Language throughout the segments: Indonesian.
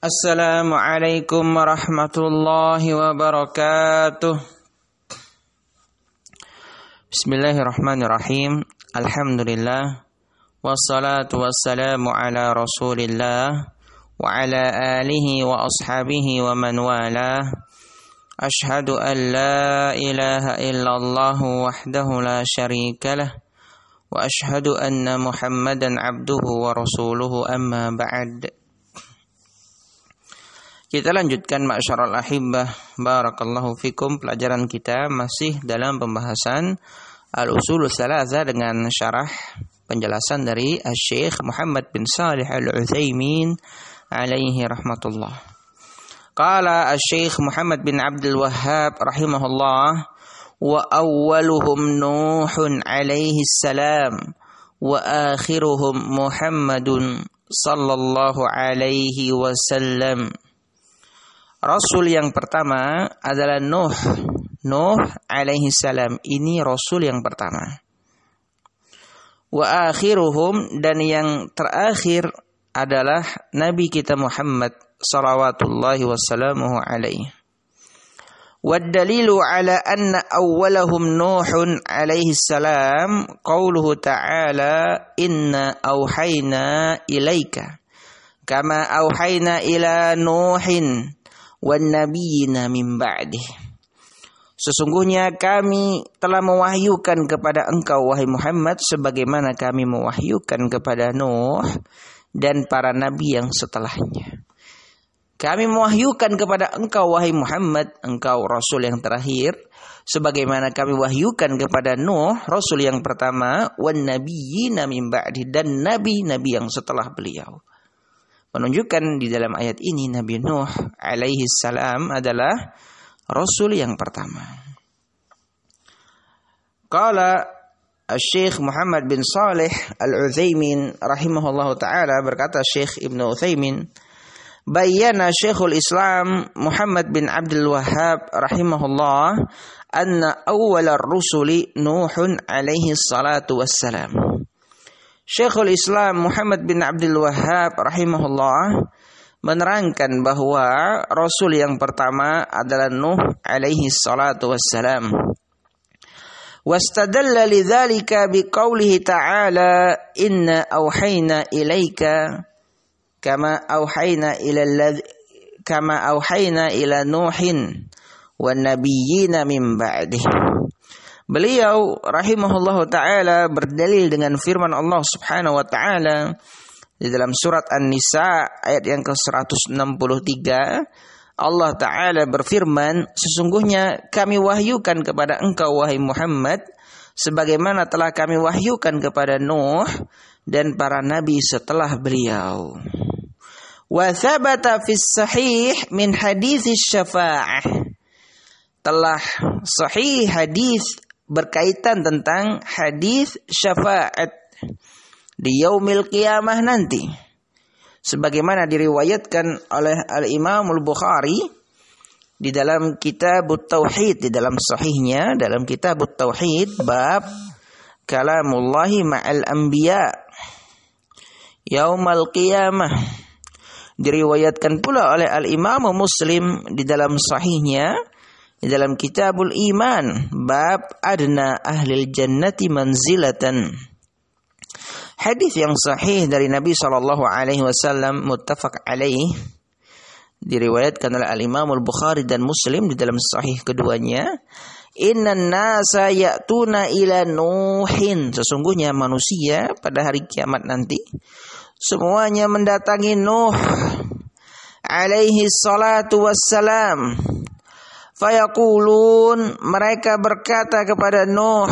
Assalamualaikum warahmatullahi wabarakatuh. Bismillahirrahmanirrahim. Alhamdulillah. Wassalatu wassalamu ala rasulillah wa ala alihi wa ashabihi wa man walah. Ashhadu an la ilaha illallah wahdahu la syarika lah. Wa ashhadu anna Muhammadan abduhu wa rasuluhu amma ba'd. Kita lanjutkan ma'syaral ahibbah, barakallahu fikum. Pelajaran kita masih dalam pembahasan al-usulul tsalatsa dengan syarah penjelasan dari Syekh Muhammad bin Shalih Al-Utsaimin alaihi rahmatullah. Qala Syekh Muhammad bin Abdul Wahhab rahimahullah, wa awwaluhum Nuhun alaihi salam wa akhiruhum Muhammadun sallallahu alaihi wasallam. Rasul yang pertama adalah Nuh alaihi salam. Ini Rasul yang pertama. Wa akhiruhum, dan yang terakhir adalah Nabi kita Muhammad salawatullahi wassalamuhu alaihi. Wad dalilu ala anna awwalahum Nuhun alaihi salam qauluhu ta'ala inna auhayna ilaika kama auhayna ila Nuhin wan nabiyina min ba'dih. Sesungguhnya kami telah mewahyukan kepada engkau wahai Muhammad sebagaimana kami mewahyukan kepada Nuh dan para nabi yang setelahnya. Kami mewahyukan kepada engkau wahai Muhammad, engkau rasul yang terakhir, sebagaimana kami wahyukan kepada Nuh rasul yang pertama, wan nabiyina min ba'dih, dan nabi-nabi yang setelah beliau. Menunjukkan di dalam ayat ini Nabi Nuh alaihi salam adalah Rasul yang pertama. Qala Syekh Muhammad bin Shalih Al-Utsaimin rahimahullahu ta'ala, berkata Syekh Ibnu Utsaimin, bayyana Syekhul Islam Muhammad bin Abdul Wahhab rahimahullah anna awwalar rusuli Nuhun alaihi salatu wassalam. Syekhul Islam Muhammad bin Abdul Wahhab rahimahullah menerangkan bahwa Rasul yang pertama adalah Nuh alaihi salatu wassalam. Wastadalla lidzalika biqaulihi ta'ala inna auhayna ilaika kama auhayna ila Nuhin wan nabiyyina min ba'dih. Beliau rahimahullahu ta'ala berdalil dengan firman Allah subhanahu wa ta'ala di dalam surat An-Nisa ayat yang ke-163. Allah ta'ala berfirman, sesungguhnya kami wahyukan kepada engkau wahai Muhammad sebagaimana telah kami wahyukan kepada Nuh dan para nabi setelah beliau. Wa thabata fis sahih min hadits syafa'ah. Telah sahih hadis berkaitan tentang hadis syafaat di yaumil qiyamah nanti, sebagaimana diriwayatkan oleh Al-Imam Al-Bukhari di dalam Kitabut Tauhid, di dalam sahihnya dalam Kitabut Tauhid bab kalamullahi ma'al anbiya yaumal qiyamah. Diriwayatkan pula oleh Al-Imam Muslim di dalam sahihnya di dalam Kitabul Iman bab adna ahlil jannati manzilatan. Hadis yang sahih dari Nabi sallallahu alaihi wasallam muttafaq alaih, diriwayatkan oleh Al-Imam Al-Bukhari dan Muslim di dalam sahih keduanya. Innan nasa ya'tuna ila Nuhin, sesungguhnya manusia pada hari kiamat nanti semuanya mendatangi Nuh alaihi salatu wassalam. Fayaqulun, mereka berkata kepada Nuh,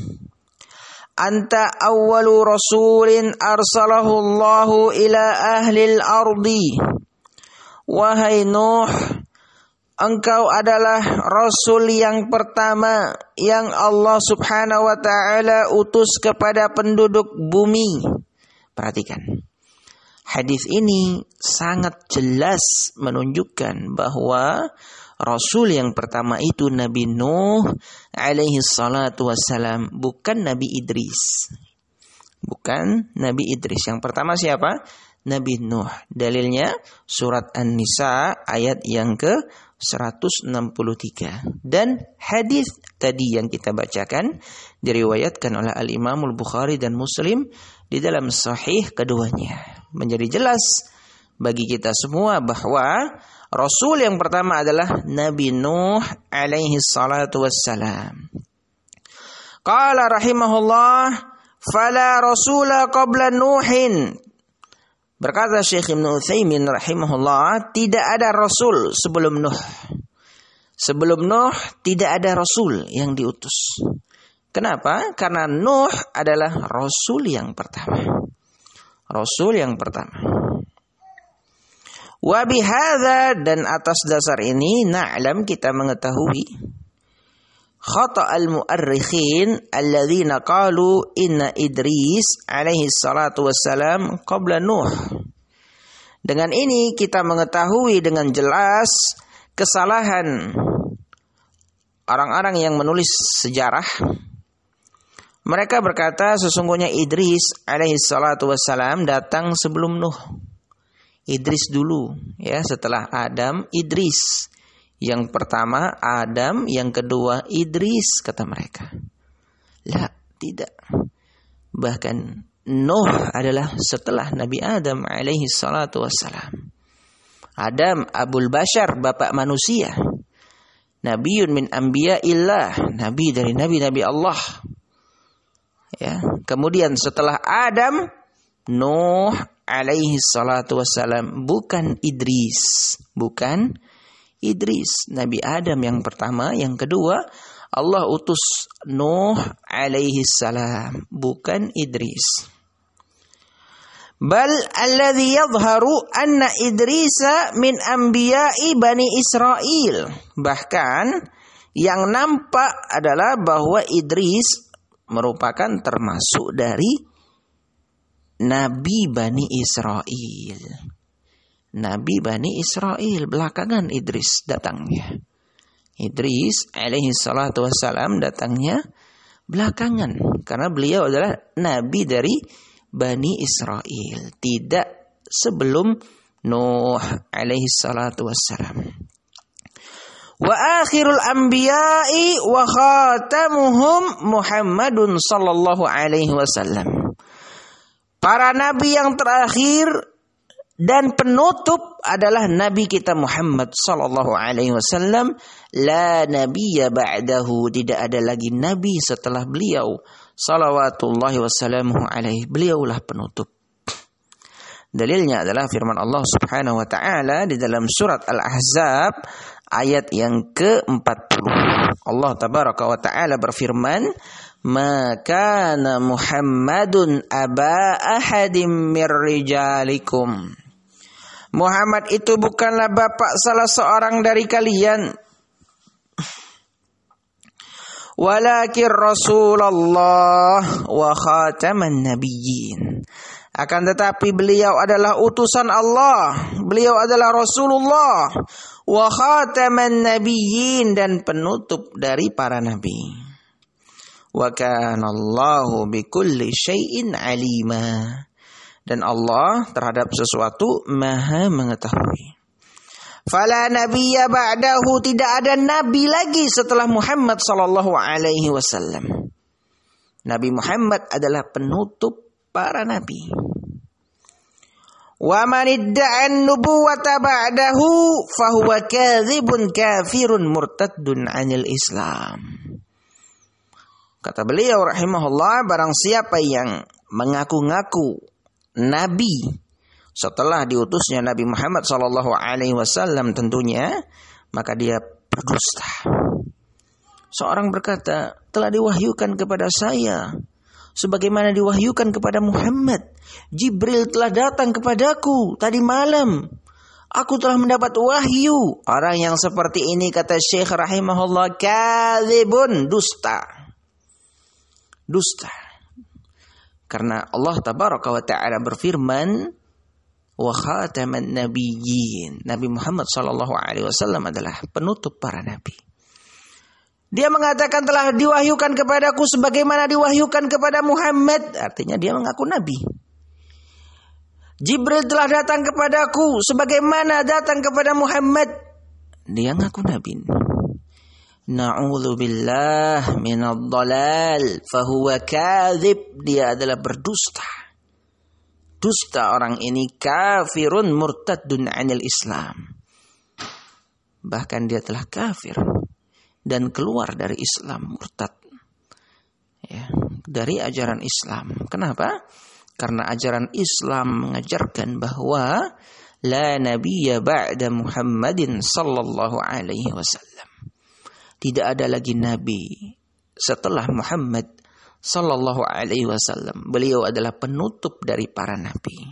anta awwalu rasulin arsalahu Allahu ila ahlil ardi. Wahai Nuh, engkau adalah rasul yang pertama yang Allah subhanahu wa ta'ala utus kepada penduduk bumi. Perhatikan, hadis ini sangat jelas menunjukkan bahwa Rasul yang pertama itu Nabi Nuh alaihi salatu wassalam, bukan Nabi Idris. Bukan Nabi Idris. Yang pertama siapa? Nabi Nuh. Dalilnya surat An-Nisa ayat yang ke-163. Dan hadis tadi yang kita bacakan diriwayatkan oleh Al-Imamul Bukhari dan Muslim di dalam sahih keduanya. Menjadi jelas bagi kita semua bahwa Rasul yang pertama adalah Nabi Nuh alaihi salatu wassalam. Qala rahimahullah, fala rasula qabla Nuhin. Berkata Syekh Ibnu Utsaimin rahimahullah, tidak ada rasul sebelum Nuh. Sebelum Nuh tidak ada rasul yang diutus. Kenapa? Karena Nuh adalah rasul yang pertama. Rasul yang pertama. Wa bihadza, dan atas dasar ini na'lam, kita mengetahui khata' al-mu'arrikhin alladzina qalu inna Idris alaihi salatu wassalam qabla Nuh. Dengan ini kita mengetahui dengan jelas kesalahan orang-orang yang menulis sejarah. Mereka berkata sesungguhnya Idris alaihi salatu wassalam datang sebelum Nuh. Idris dulu, ya, setelah Adam Idris. Yang pertama Adam, yang kedua Idris, kata mereka. La, tidak. Bahkan Nuh adalah setelah Nabi Adam alaihi salatu wassalam. Adam Abul Bashar, bapak manusia. Nabiun min anbiya'illah, nabi dari nabi-nabi Allah. Ya, kemudian setelah Adam Nuh alaihi salatu wassalam, bukan Idris, bukan Idris. Nabi Adam yang pertama, yang kedua Allah utus Nuh alaihi salam, bukan Idris. Bal alladhi yadhharu anna Idrisa min anbiya'i Bani Israel. Bahkan yang nampak adalah bahwa Idris merupakan termasuk dari Nabi Bani Israel. Nabi Bani Israel, belakangan Idris datangnya. Idris alaihi salatu wassalam datangnya belakangan. Karena beliau adalah Nabi dari Bani Israel. Tidak sebelum Nuh alaihi salatu wassalam. Wa akhirul anbiya'i wa khatamuhum Muhammadun sallallahu alaihi wasallam. Para nabi yang terakhir dan penutup adalah Nabi kita Muhammad sallallahu alaihi wasallam. La nabiyya ba'dahu, tidak ada lagi nabi setelah beliau salawatullahi wasallamuhu alaihi. Beliaulah penutup. Dalilnya adalah firman Allah Subhanahu wa taala di dalam surat Al-Ahzab ayat yang ke-40. Allah tabaraka wa taala berfirman, "Ma kana Muhammadun aba ahadim mir rijalikum." Muhammad itu bukanlah bapak salah seorang dari kalian. Walakin Rasulullah wa khataman nabiyyin. Akan tetapi beliau adalah utusan Allah. Beliau adalah Rasulullah. Wa khataman nabiyyin, dan penutup dari para nabi. Wa kana Allahu bikulli syai'in alima. Dan Allah terhadap sesuatu maha mengetahui. Fala nabiyya ba'dahu, tidak ada nabi lagi setelah Muhammad sallallahu alaihi wasallam. Nabi Muhammad adalah penutup para nabi. Wa man idda'an nubuwata ba'dahu fahuwa kadzibun kafirun murtaddun 'anil Islam. Kata beliau rahimahullah, barang siapa yang mengaku-ngaku nabi setelah diutusnya Nabi Muhammad sallallahu alaihi wasallam tentunya, maka dia berdusta. Seorang berkata, telah diwahyukan kepada saya sebagaimana diwahyukan kepada Muhammad. Jibril telah datang kepadaku tadi malam. Aku telah mendapat wahyu. Orang yang seperti ini, kata Syekh rahimahullah, kadzibun, dusta. Dusta. Karena Allah tabaraka wa ta'ala berfirman, wa khataman nabiyyin. Nabi Muhammad sallallahu alaihi wasallam adalah penutup para nabi. Dia mengatakan telah diwahyukan kepadaku sebagaimana diwahyukan kepada Muhammad. Artinya dia mengaku nabi. Jibril telah datang kepadaku sebagaimana datang kepada Muhammad. Dia ngaku nabi. Na'udzubillah minadh dhalal fahuwa kadzib. Dia adalah berdusta. Dusta orang ini, kafirun murtadun 'anil Islam. Bahkan dia telah kafir dan keluar dari Islam, murtad. Ya, dari ajaran Islam. Kenapa? Karena ajaran Islam mengajarkan bahwa la nabiyya ba'da Muhammadin sallallahu alaihi wasallam. Tidak ada lagi nabi setelah Muhammad sallallahu alaihi wasallam. Beliau adalah penutup dari para nabi.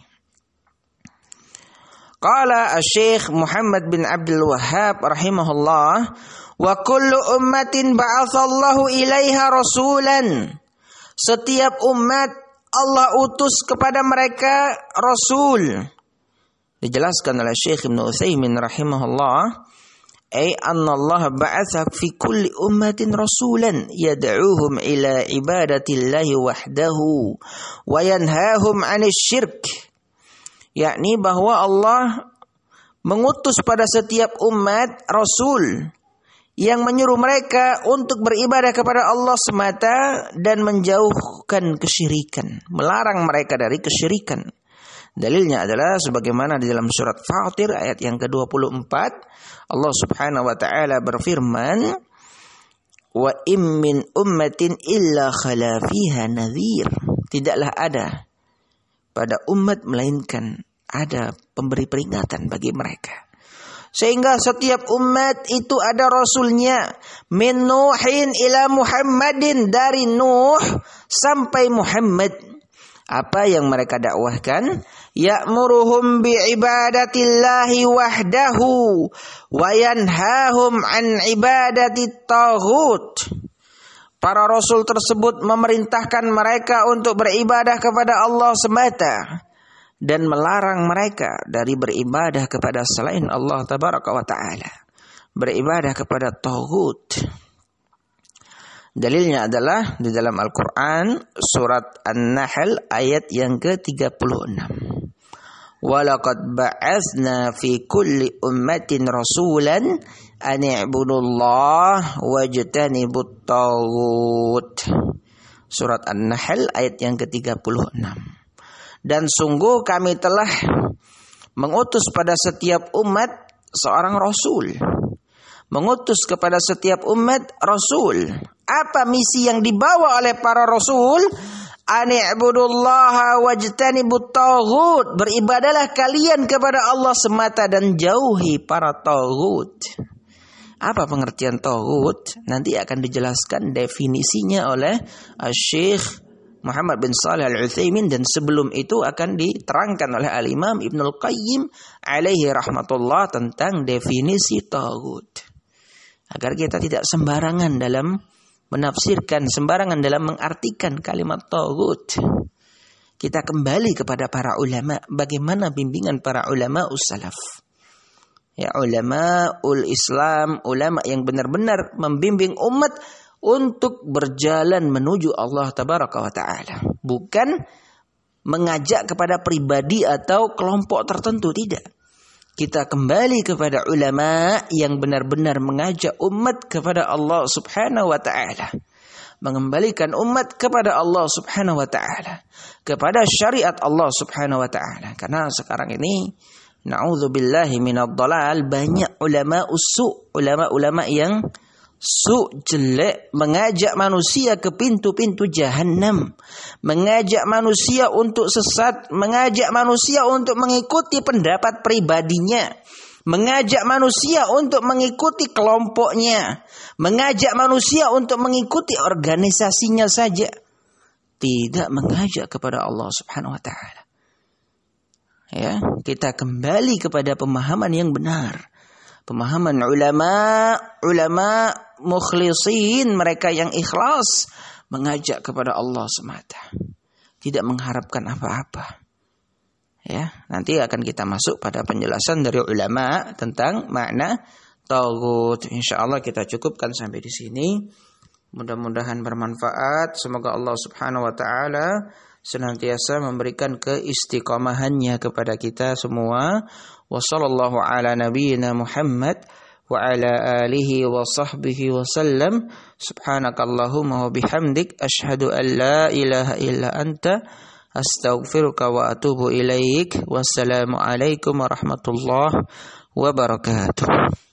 Qala Asy-Syaikh Muhammad bin Abdul Wahhab rahimahullah, wa kullu ummatin ba'atsallahu ilaiha rasulan. Setiap umat Allah utus kepada mereka rasul. Dijelaskan oleh Syekh Ibnu Utsaimin rahimahullah, ay anna Allah ba'atha fi kulli ummatin rasulan yad'uuhum ila ibadatillahi wahdahu wa yanhahum 'anil syirk. Yakni bahwa Allah mengutus pada setiap umat rasul yang menyuruh mereka untuk beribadah kepada Allah semata dan menjauhkan kesyirikan, melarang mereka dari kesyirikan. Dalilnya adalah sebagaimana di dalam surat Fatir ayat yang ke-24, Allah Subhanahu wa taala berfirman, wa im min ummatin illa khala fiha nadhir. Tidaklah ada pada umat melainkan ada pemberi peringatan bagi mereka. Sehingga setiap umat itu ada rasulnya. Min Nuhin ila Muhammadin, dari Nuh sampai Muhammad. Apa yang mereka dakwahkan? Ya'muruhum bi'ibadatillahi wahdahu wa yanhahum an ibadati taghut. Para rasul tersebut memerintahkan mereka untuk beribadah kepada Allah semata dan melarang mereka dari beribadah kepada selain Allah tabaraka wa taala, beribadah kepada taghut. Dalilnya adalah di dalam Al-Qur'an surat An-Nahl ayat yang ke-36. Walaqad ba'atsna fi kulli ummatin rasulan an i'budullah wajtanibut taghut. Surat An-Nahl ayat yang ke-36. Dan sungguh kami telah mengutus pada setiap umat seorang rasul. Mengutus kepada setiap umat rasul. Apa misi yang dibawa oleh para rasul? Ani'budullaha wajtanibut taghut. Beribadalah kalian kepada Allah semata dan jauhi para taghut. Apa pengertian taghut? Nanti akan dijelaskan definisinya oleh Syekh Muhammad bin Shalih Al-Utsaimin, dan sebelum itu akan diterangkan oleh Al-Imam Ibnul Qayyim alaihi rahmatullah tentang definisi taghut. Agar kita tidak sembarangan dalam menafsirkan, sembarangan dalam mengartikan kalimat taghut. Kita kembali kepada para ulama, bagaimana bimbingan para ulama ussalaf. Ya, ulama ul Islam, ulama yang benar-benar membimbing umat untuk berjalan menuju Allah tabaraka wa taala, bukan mengajak kepada pribadi atau kelompok tertentu, tidak. Kita kembali kepada ulama yang benar-benar mengajak umat kepada Allah Subhanahu wa taala, mengembalikan umat kepada Allah Subhanahu wa taala, kepada syariat Allah Subhanahu wa taala. Karena sekarang ini na'udzubillahi minadh dhalal, banyak ulama usu, ulama-ulama yang jelek, mengajak manusia ke pintu-pintu jahanam, mengajak manusia untuk sesat, mengajak manusia untuk mengikuti pendapat pribadinya, mengajak manusia untuk mengikuti kelompoknya, mengajak manusia untuk mengikuti organisasinya saja, tidak mengajak kepada Allah Subhanahu wa taala. Ya, kita kembali kepada pemahaman yang benar. Pemahaman ulama mukhlisin, mereka yang ikhlas mengajak kepada Allah semata, tidak mengharapkan apa-apa. Ya, nanti akan kita masuk pada penjelasan dari ulama tentang makna taghut. Insyaallah kita cukupkan sampai di sini. Mudah-mudahan bermanfaat. Semoga Allah Subhanahu wa taala senantiasa memberikan keistiqomahannya kepada kita semua. Wa sallallahu ala nabiyyina Muhammad wa ala alihi wa sahbihi wa sallam. Subhanakallahumma wa bihamdik asyhadu an la ilaha illa anta astaghfiruka wa atubu ilaik. Wassalamu alaikum warahmatullahi wabarakatuh.